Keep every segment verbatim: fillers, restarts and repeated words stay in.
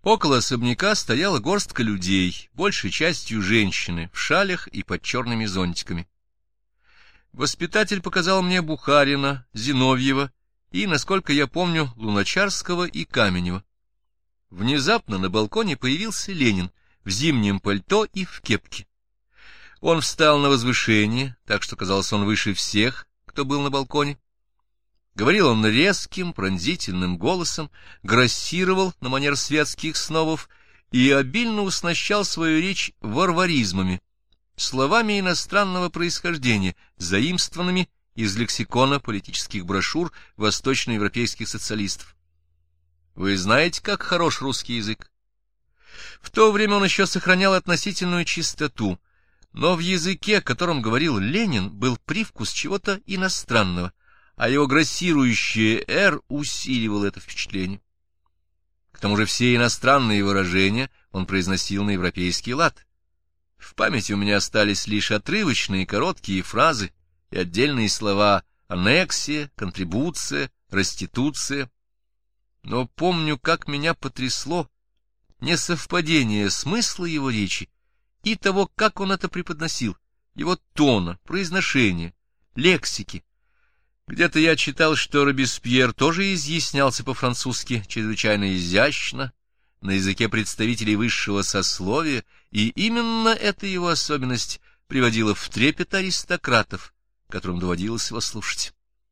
Около особняка стояла горстка людей, большей частью женщины, в шалях и под черными зонтиками. Воспитатель показал мне Бухарина, Зиновьева и, насколько я помню, Луначарского и Каменева. Внезапно на балконе появился Ленин в зимнем пальто и в кепке. Он встал на возвышение, так что, казалось, он выше всех, кто был на балконе. Говорил он резким, пронзительным голосом, грассировал на манер светских снобов и обильно уснащал свою речь варваризмами, словами иностранного происхождения, заимствованными из лексикона политических брошюр восточноевропейских социалистов. Вы знаете, как хорош русский язык? В то время он еще сохранял относительную чистоту, но в языке, которым говорил Ленин, был привкус чего-то иностранного, а его грассирующее «р» усиливало это впечатление. К тому же все иностранные выражения он произносил на европейский лад. В памяти у меня остались лишь отрывочные короткие фразы и отдельные слова «аннексия», «контрибуция», «реституция». Но помню, как меня потрясло несовпадение смысла его речи и того, как он это преподносил, его тона, произношения, лексики. Где-то я читал, что Робеспьер тоже изъяснялся по-французски чрезвычайно изящно, на языке представителей высшего сословия, и именно эта его особенность приводила в трепет аристократов, которым доводилось его слушать.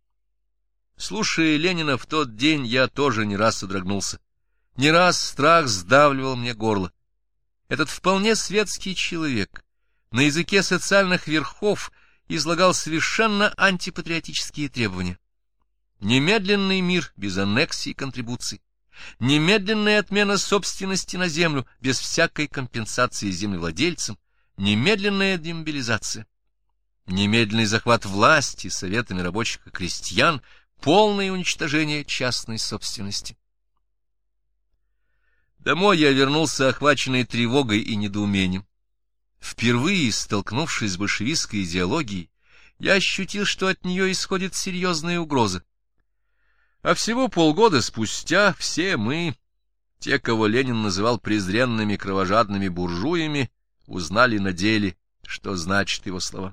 Слушая Ленина в тот день, я тоже не раз содрогнулся. Не раз страх сдавливал мне горло. Этот вполне светский человек на языке социальных верхов излагал совершенно антипатриотические требования. Немедленный мир без аннексий и контрибуций, немедленная отмена собственности на землю без всякой компенсации землевладельцам, немедленная демобилизация, немедленный захват власти советами рабочих и крестьян, полное уничтожение частной собственности. Домой я вернулся, охваченный тревогой и недоумением. Впервые, столкнувшись с большевистской идеологией, я ощутил, что от нее исходит серьезная угроза. А всего полгода спустя все мы, те, кого Ленин называл презренными кровожадными буржуями, узнали на деле, что значат его слова.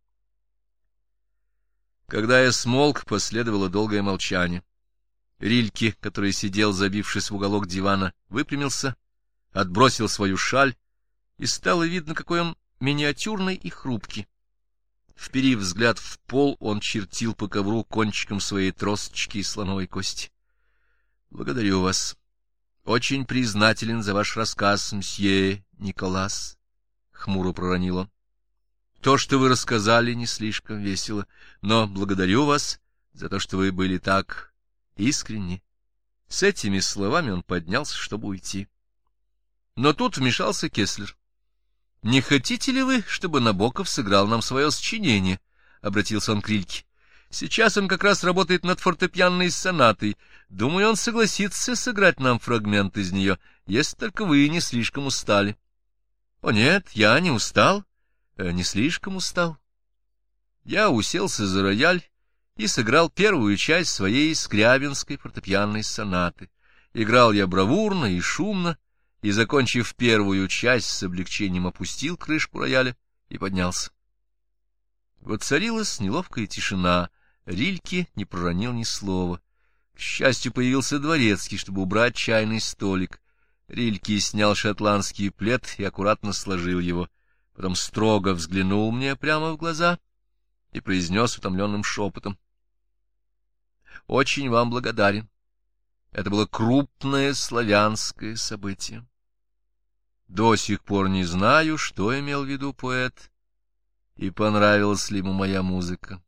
Когда я смолк, последовало долгое молчание. Рильке, который сидел, забившись в уголок дивана, выпрямился, отбросил свою шаль, и стало видно, какой он миниатюрный и хрупкий. Вперив взгляд в пол, он чертил по ковру кончиком своей тросточки из слоновой кости. — Благодарю вас. Очень признателен за ваш рассказ, мсье Николас, — хмуро проронил он. — То, что вы рассказали, не слишком весело, но благодарю вас за то, что вы были так искренни. С этими словами он поднялся, чтобы уйти. Но тут вмешался Кеслер. — Не хотите ли вы, чтобы Набоков сыграл нам свое сочинение? — обратился он к Рильке. — Сейчас он как раз работает над фортепианной сонатой. Думаю, он согласится сыграть нам фрагмент из нее, если только вы не слишком устали. — О нет, я не устал, не слишком устал. Я уселся за рояль и сыграл первую часть своей скрябинской фортепианной сонаты. Играл я бравурно и шумно, и, закончив первую часть, с облегчением опустил крышку рояля и поднялся. Воцарилась неловкая тишина, Рильке не проронил ни слова. К счастью, появился дворецкий, чтобы убрать чайный столик. Рильке снял шотландский плед и аккуратно сложил его, потом строго взглянул мне прямо в глаза и произнес утомленным шепотом: — Очень вам благодарен. Это было крупное славянское событие. До сих пор не знаю, что имел в виду поэт, и понравилась ли ему моя музыка.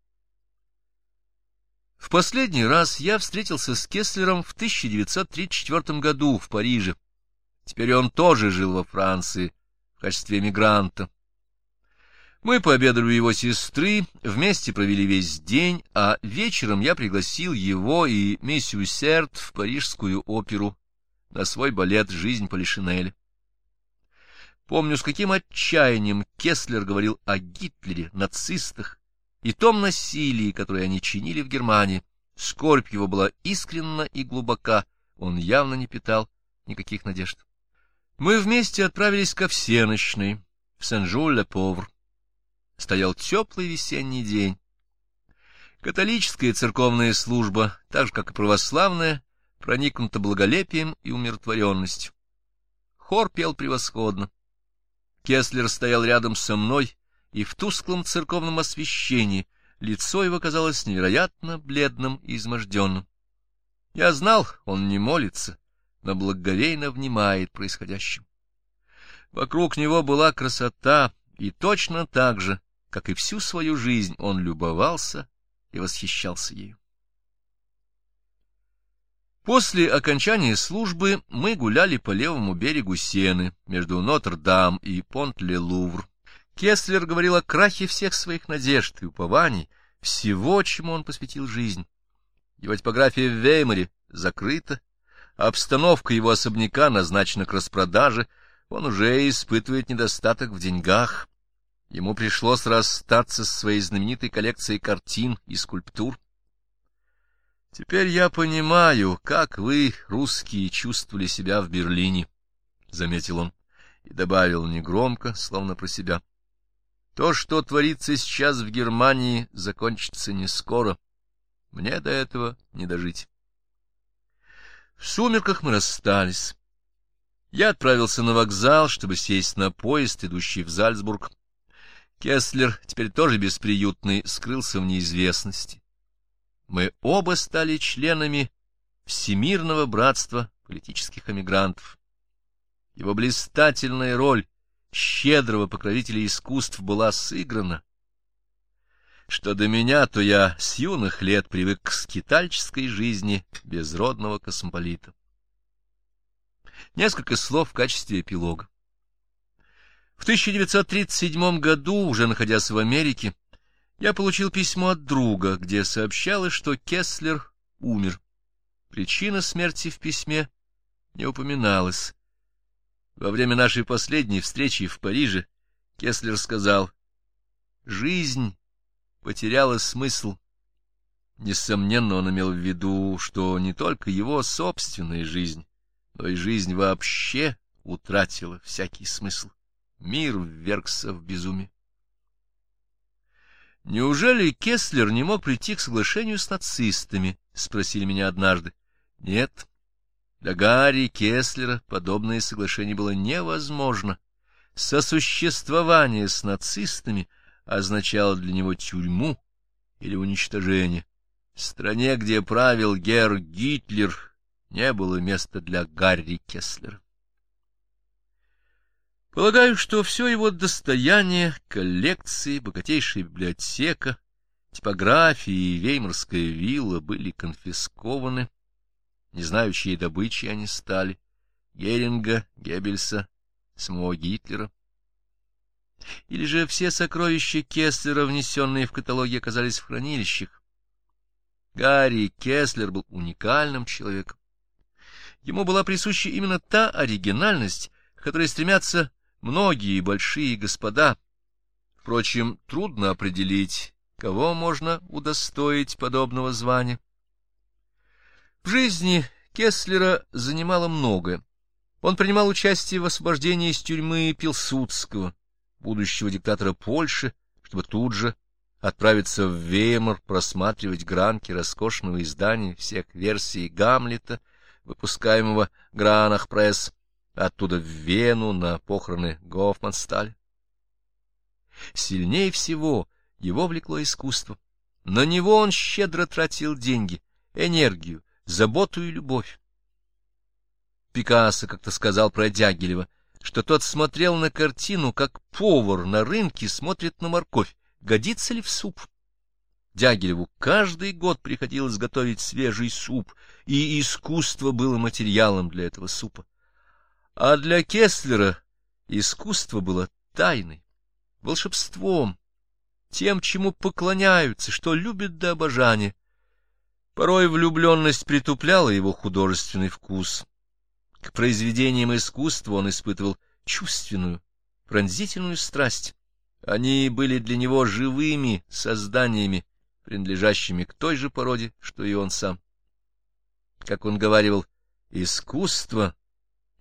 В последний раз я встретился с Кеслером в тысяча девятьсот тридцать четвёртом году в Париже. Теперь он тоже жил во Франции в качестве эмигранта. Мы пообедали у его сестры, вместе провели весь день, а вечером я пригласил его и миссис Серт в Парижскую оперу на свой балет «Жизнь Полишинеля». Помню, с каким отчаянием Кеслер говорил о Гитлере, нацистах и том насилии, которое они чинили в Германии. Скорбь его была искренна и глубока, он явно не питал никаких надежд. Мы вместе отправились ко всенощной, в Сен-Жюль-ле-Повр. Стоял теплый весенний день. Католическая церковная служба, так же, как и православная, проникнута благолепием и умиротворенностью. Хор пел превосходно. Кеслер стоял рядом со мной, и в тусклом церковном освещении лицо его казалось невероятно бледным и изможденным. Я знал, он не молится, но благоговейно внимает происходящему. Вокруг него была красота, и точно так же, как и всю свою жизнь, он любовался и восхищался ею. После окончания службы мы гуляли по левому берегу Сены, между Нотр-Дам и Понт-ле-Лувр. Кеслер говорил о крахе всех своих надежд и упований, всего, чему он посвятил жизнь. Его типография в Веймаре закрыта, а обстановка его особняка назначена к распродаже, он уже испытывает недостаток в деньгах. Ему пришлось расстаться со своей знаменитой коллекцией картин и скульптур. «Теперь я понимаю, как вы, русские, чувствовали себя в Берлине», — заметил он, и добавил негромко, словно про себя. «То, что творится сейчас в Германии, закончится не скоро. Мне до этого не дожить». В сумерках мы расстались. Я отправился на вокзал, чтобы сесть на поезд, идущий в Зальцбург. Кеслер, теперь тоже бесприютный, скрылся в неизвестности. Мы оба стали членами Всемирного братства политических эмигрантов. Его блистательная роль щедрого покровителя искусств была сыграна. Что до меня, то я с юных лет привык к скитальческой жизни безродного космополита. Несколько слов в качестве эпилога. В тысяча девятьсот тридцать седьмом году, уже находясь в Америке, я получил письмо от друга, где сообщалось, что Кеслер умер. Причина смерти в письме не упоминалась. Во время нашей последней встречи в Париже Кеслер сказал: «Жизнь потеряла смысл». Несомненно, он имел в виду, что не только его собственная жизнь, но и жизнь вообще утратила всякий смысл. Мир ввергся в безумие. «Неужели Кеслер не мог прийти к соглашению с нацистами?» — спросили меня однажды. Нет, для Гарри Кеслера подобное соглашение было невозможно. Сосуществование с нацистами означало для него тюрьму или уничтожение. В стране, где правил герр Гитлер, не было места для Гарри Кеслера. Полагаю, что все его достояние, коллекции, богатейшая библиотека, типографии и веймарская вилла были конфискованы. Не знаю, чьей добычей они стали — Геринга, Геббельса, самого Гитлера. Или же все сокровища Кеслера, внесенные в каталоги, оказались в хранилищах. Гарри Кеслер был уникальным человеком. Ему была присуща именно та оригинальность, к которой стремятся многие большие господа. Впрочем, трудно определить, кого можно удостоить подобного звания. В жизни Кеслера занимало многое. Он принимал участие в освобождении из тюрьмы Пилсудского, будущего диктатора Польши, чтобы тут же отправиться в Веймар просматривать гранки роскошного издания всех версий Гамлета, выпускаемого Гранах-пресс, оттуда в Вену на похороны Гофмансталя. Сильнее всего его влекло искусство. На него он щедро тратил деньги, энергию, заботу и любовь. Пикассо как-то сказал про Дягилева, что тот смотрел на картину, как повар на рынке смотрит на морковь, годится ли в суп. Дягилеву каждый год приходилось готовить свежий суп, и искусство было материалом для этого супа. А для Кеслера искусство было тайной, волшебством, тем, чему поклоняются, что любят до обожания. Порой влюбленность притупляла его художественный вкус. К произведениям искусства он испытывал чувственную, пронзительную страсть. Они были для него живыми созданиями, принадлежащими к той же породе, что и он сам. Как он говаривал, искусство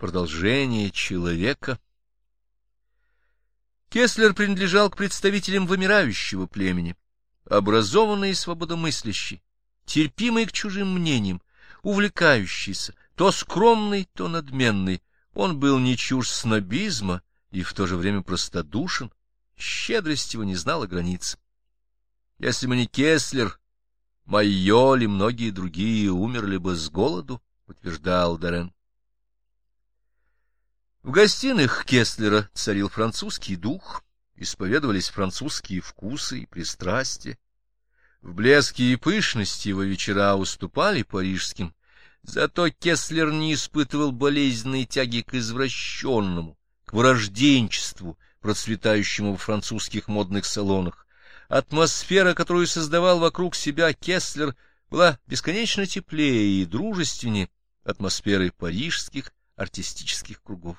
продолжение человека. Кеслер принадлежал к представителям вымирающего племени, образованный и свободомыслящий, терпимый к чужим мнениям, увлекающийся, то скромный, то надменный. Он был не чужд снобизма и в то же время простодушен, щедрость его не знала границ. Если бы не Кеслер, Майоль и многие другие умерли бы с голоду, утверждал Дорен. В гостиных Кеслера царил французский дух, исповедовались французские вкусы и пристрастия. В блеске и пышности его вечера уступали парижским, зато Кеслер не испытывал болезненной тяги к извращенному, к вырожденчеству, процветающему в французских модных салонах. Атмосфера, которую создавал вокруг себя Кеслер, была бесконечно теплее и дружественнее атмосферы парижских артистических кругов.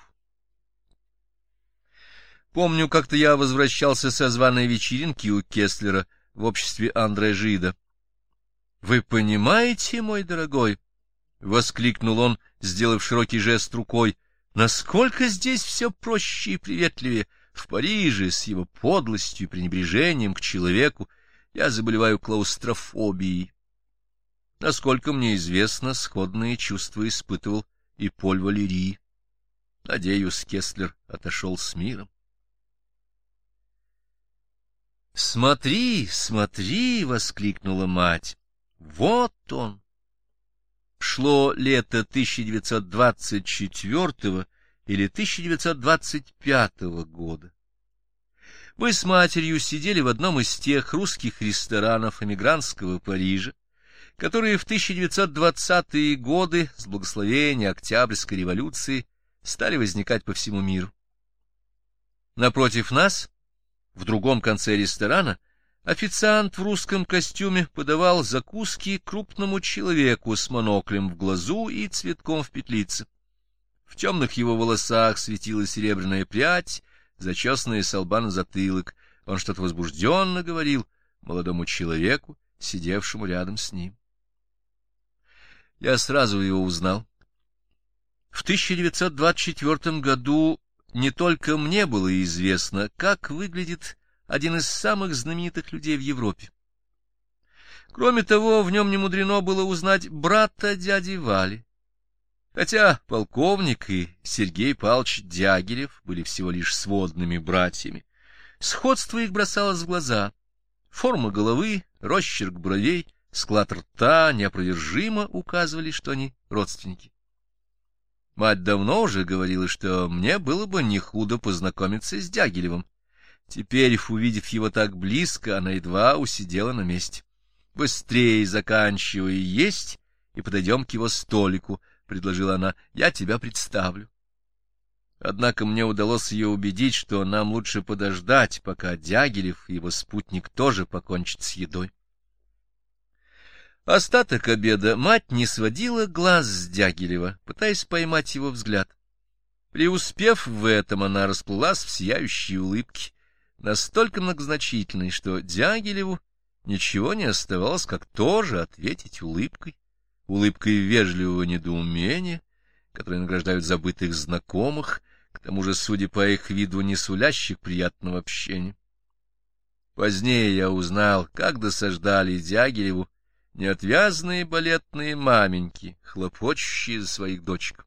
Помню, как-то я возвращался со званой вечеринки у Кеслера в обществе Андре Жида. — Вы понимаете, мой дорогой, — воскликнул он, сделав широкий жест рукой, — насколько здесь все проще и приветливее. В Париже с его подлостью и пренебрежением к человеку я заболеваю клаустрофобией. Насколько мне известно, сходные чувства испытывал и Поль Валери. Надеюсь, Кеслер отошел с миром. — Смотри, смотри! — воскликнула мать. — Вот он! Шло лето тысяча девятьсот двадцать четвёртого или тысяча девятьсот двадцать пятого года. Мы с матерью сидели в одном из тех русских ресторанов эмигрантского Парижа, которые в тысяча девятьсот двадцатые годы с благословения Октябрьской революции стали возникать по всему миру. Напротив нас, в другом конце ресторана, официант в русском костюме подавал закуски крупному человеку с моноклем в глазу и цветком в петлице. В темных его волосах светила серебряная прядь, зачесанная со лба на затылок. Он что-то возбужденно говорил молодому человеку, сидевшему рядом с ним. Я сразу его узнал. В тысяча девятьсот двадцать четвёртом году не только мне было известно, как выглядит один из самых знаменитых людей в Европе. Кроме того, в нем не мудрено было узнать брата дяди Вали. Хотя полковник и Сергей Павлович Дягилев были всего лишь сводными братьями, сходство их бросалось в глаза. Форма головы, росчерк бровей, склад рта неопровержимо указывали, что они родственники. Мать давно уже говорила, что мне было бы не худо познакомиться с Дягилевым. Теперь, увидев его так близко, она едва усидела на месте. — Быстрее заканчивай есть и подойдем к его столику, — предложила она, — я тебя представлю. Однако мне удалось ее убедить, что нам лучше подождать, пока Дягилев и его спутник тоже покончат с едой. Остаток обеда мать не сводила глаз с Дягилева, пытаясь поймать его взгляд. Преуспев в этом, она расплылась в сияющей улыбке, настолько многозначительной, что Дягилеву ничего не оставалось, как тоже ответить улыбкой, улыбкой вежливого недоумения, которые награждают забытых знакомых, к тому же, судя по их виду, не сулящих приятного общения. Позднее я узнал, как досаждали Дягилеву неотвязные балетные маменьки, хлопочущие за своих дочек.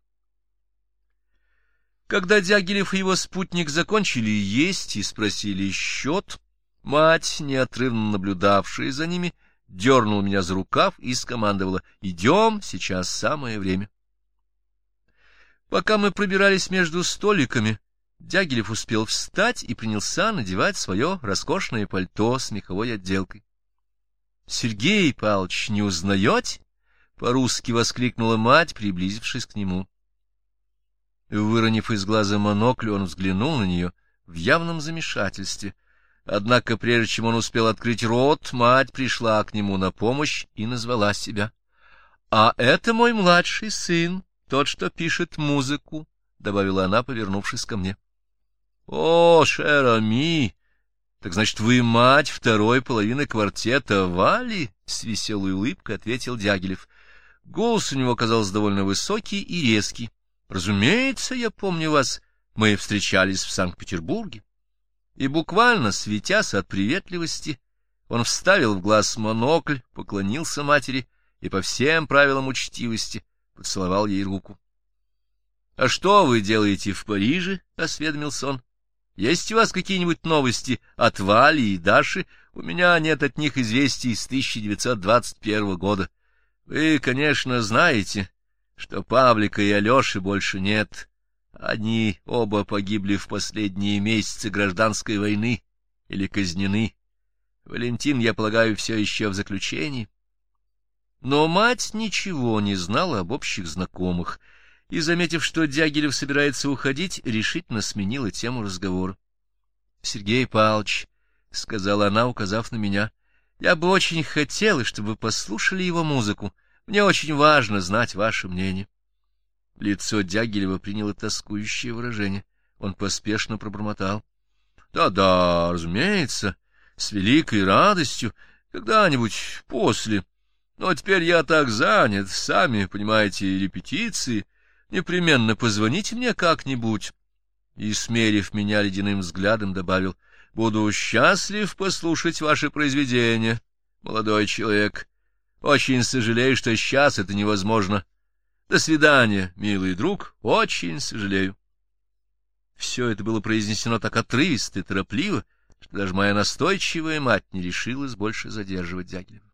Когда Дягилев и его спутник закончили есть и спросили счет, мать, неотрывно наблюдавшая за ними, дернула меня за рукав и скомандовала: «Идем, сейчас самое время». Пока мы пробирались между столиками, Дягилев успел встать и принялся надевать свое роскошное пальто с меховой отделкой. — Сергей Павлович, не узнаете? — по-русски воскликнула мать, приблизившись к нему. Выронив из глаза монокль, он взглянул на нее в явном замешательстве. Однако, прежде чем он успел открыть рот, мать пришла к нему на помощь и назвала себя. — А это мой младший сын, тот, что пишет музыку, — добавила она, повернувшись ко мне. — О, шер-ами! Так значит, вы мать второй половины квартета Вали? — с веселой улыбкой ответил Дягилев. Голос у него казался довольно высокий и резкий, — Разумеется, я помню вас. Мы встречались в Санкт-Петербурге. И буквально, светясь от приветливости, он вставил в глаз монокль, поклонился матери и по всем правилам учтивости поцеловал ей руку. — А что вы делаете в Париже? — осведомился он. — Есть у вас какие-нибудь новости от Вали и Даши? У меня нет от них известий с тысяча девятьсот двадцать первого года. Вы, конечно, знаете, что Павлика и Алеши больше нет. Они оба погибли в последние месяцы гражданской войны или казнены. Валентин, я полагаю, все еще в заключении. Но мать ничего не знала об общих знакомых, и, заметив, что Дягилев собирается уходить, решительно сменила тему разговора. — Сергей Павлович, — сказала она, указав на меня, — я бы очень хотела, чтобы вы послушали его музыку. Мне очень важно знать ваше мнение. Лицо Дягилева приняло тоскующее выражение. Он поспешно пробормотал. Да — Да-да, разумеется, с великой радостью, когда-нибудь после. Но теперь я так занят, сами понимаете, репетиции. Непременно позвоните мне как-нибудь. И, смерив меня ледяным взглядом, добавил: — Буду счастлив послушать ваше произведение, молодой человек. Очень сожалею, что сейчас это невозможно. До свидания, милый друг, очень сожалею. Все это было произнесено так отрывисто и торопливо, что даже моя настойчивая мать не решилась больше задерживать Дягилева.